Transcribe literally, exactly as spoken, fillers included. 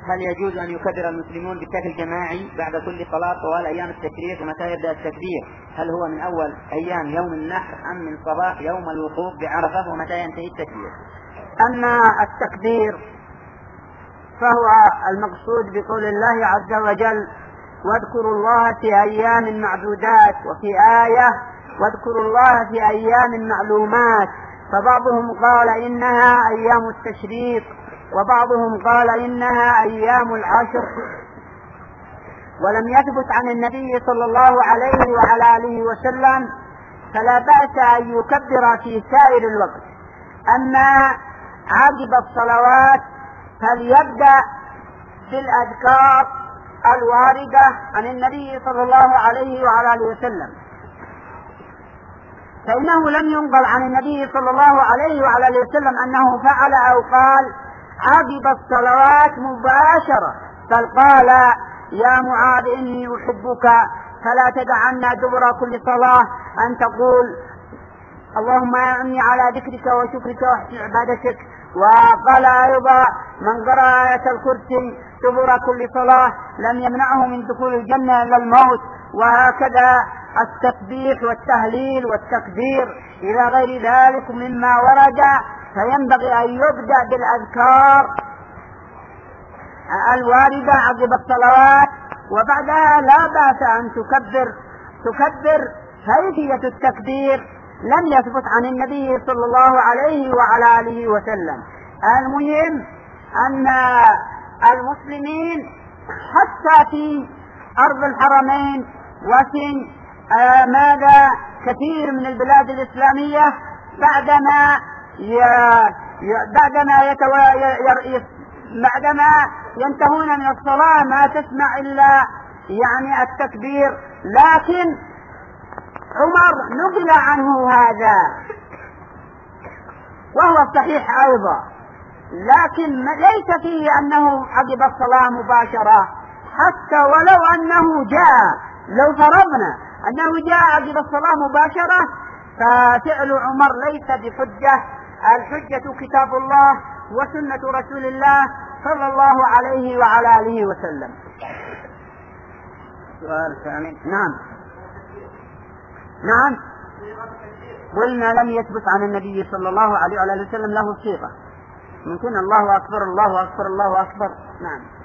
هل يجوز أن يكبر المسلمون بشكل جماعي بعد كل صلاة طوال أيام التشريق؟ ومتى يبدأ التكبير؟ هل هو من أول أيام يوم النحر أم من صباح يوم الوقوف بعرفة؟ ومتى ينتهي التكبير؟ أما التكبير فهو المقصود بقول الله عز وجل: واذكروا الله في أيام معدودات، وفي آية: واذكروا الله في أيام معلومات. فبعضهم قال إنها أيام التشريق، وبعضهم قال إنها أيام العشر. ولم يثبت عن النبي صلى الله عليه وعلى آله وسلم، فلا بأس أن يكبر في سائر الوقت. أما عقب الصلوات فليبدأ بالأذكار الواردة عن النبي صلى الله عليه وعلى آله وسلم، فإنه لم ينقل عن النبي صلى الله عليه وعلى آله وسلم أنه فعل أو قال عقب الصلوات مباشرة، بل قال: يا معاذ إني أحبك فلا تدعنا دبر كل صلاة أن تقول: اللهم أعني على ذكرك وشكرك وحسن عبادتك. وقال أيضا: من قرأ آية الكرسي دبر كل صلاة لم يمنعه من دخول الجنة إلا الموت. وهكذا التسبيح والتهليل والتكبير إلى غير ذلك مما ورد، فينبغي أن يبدأ بالأذكار الواردة عقب الصلوات، وبعدها لا بأس أن تكبر تكبر كيفية التكبير لم يثبت عن النبي صلى الله عليه وعلى آله وسلم. المهم أن المسلمين حتى في أرض الحرمين وفي آه ماذا كثير من البلاد الإسلامية بعدما ي... ي... بعدما يتو... ي... ي... بعدما ينتهون من الصلاة ما تسمع إلا يعني التكبير. لكن عمر نقل عنه هذا وهو الصحيح أيضا، لكن ليس فيه أنه عقب الصلاة مباشرة، حتى ولو أنه جاء، لو فرضنا أنه جاء عقب الصلاة مباشرة ففعل عمر ليس بحجة. الحجة كتاب الله وسنة رسول الله صلى الله عليه وعلى آله وسلم. سؤال ثاني. نعم نعم قلنا لم يثبت عن النبي صلى الله عليه وعلى آله وسلم له صيغة. ممكن الله أكبر الله أكبر الله أكبر. نعم.